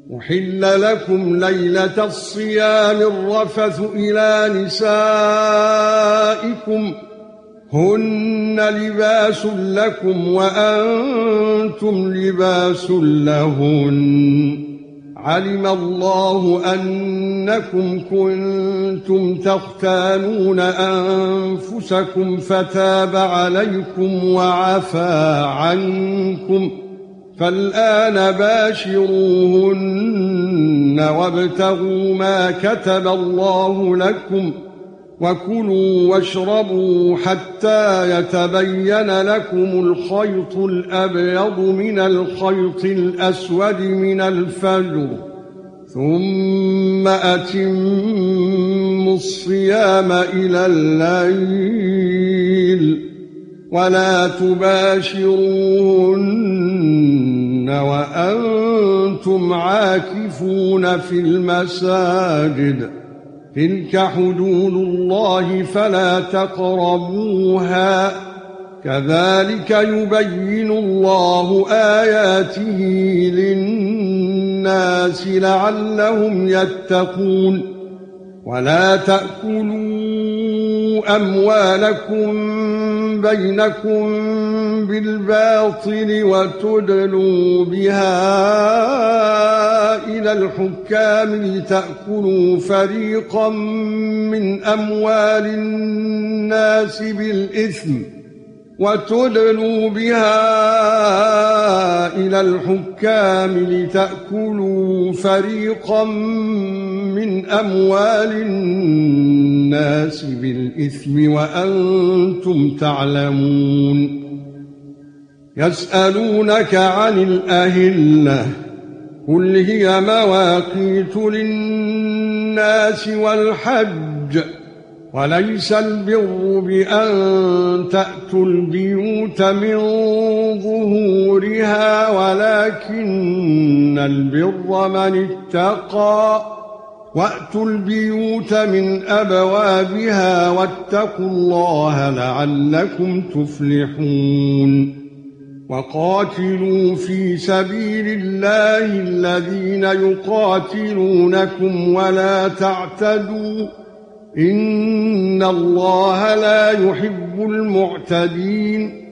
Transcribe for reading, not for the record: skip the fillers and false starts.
أحل لكم ليلة الصيام الرفث إلى نسائكم هن لباس لكم وأنتم لباس لهن علم الله أنكم كنتم تختانون أنفسكم فتاب عليكم وعفى عنكم فالآن باشروهن وابتغوا ما كتب الله لكم وكلوا واشربوا حتى يتبين لكم الخيط الأبيض من الخيط الأسود من الفجر ثم أتموا الصيام إلى الليل ولا تباشروهن وأنتم عاكفون في المساجد تلك حدود الله فلا تقربوها كذلك يبين الله آياته للناس لعلهم يتقون ولا تأكلوا أموالكم بينكم بالباطل وتدلوا بها إلى الحكام لتأكلوا فريقا من أموال الناس بالإثم وأنتم تعلمون يسألونك عن الأهلة قل هي مواقيت للناس والحج وليس البر بأن تأتوا البيوت من ظهورها ولكن البر من اتقى وأتوا البيوت من أبوابها واتقوا الله لعلكم تفلحون وقاتلوا في سبيل الله الذين يقاتلونكم ولا تعتدوا إن الله لا يحب المعتدين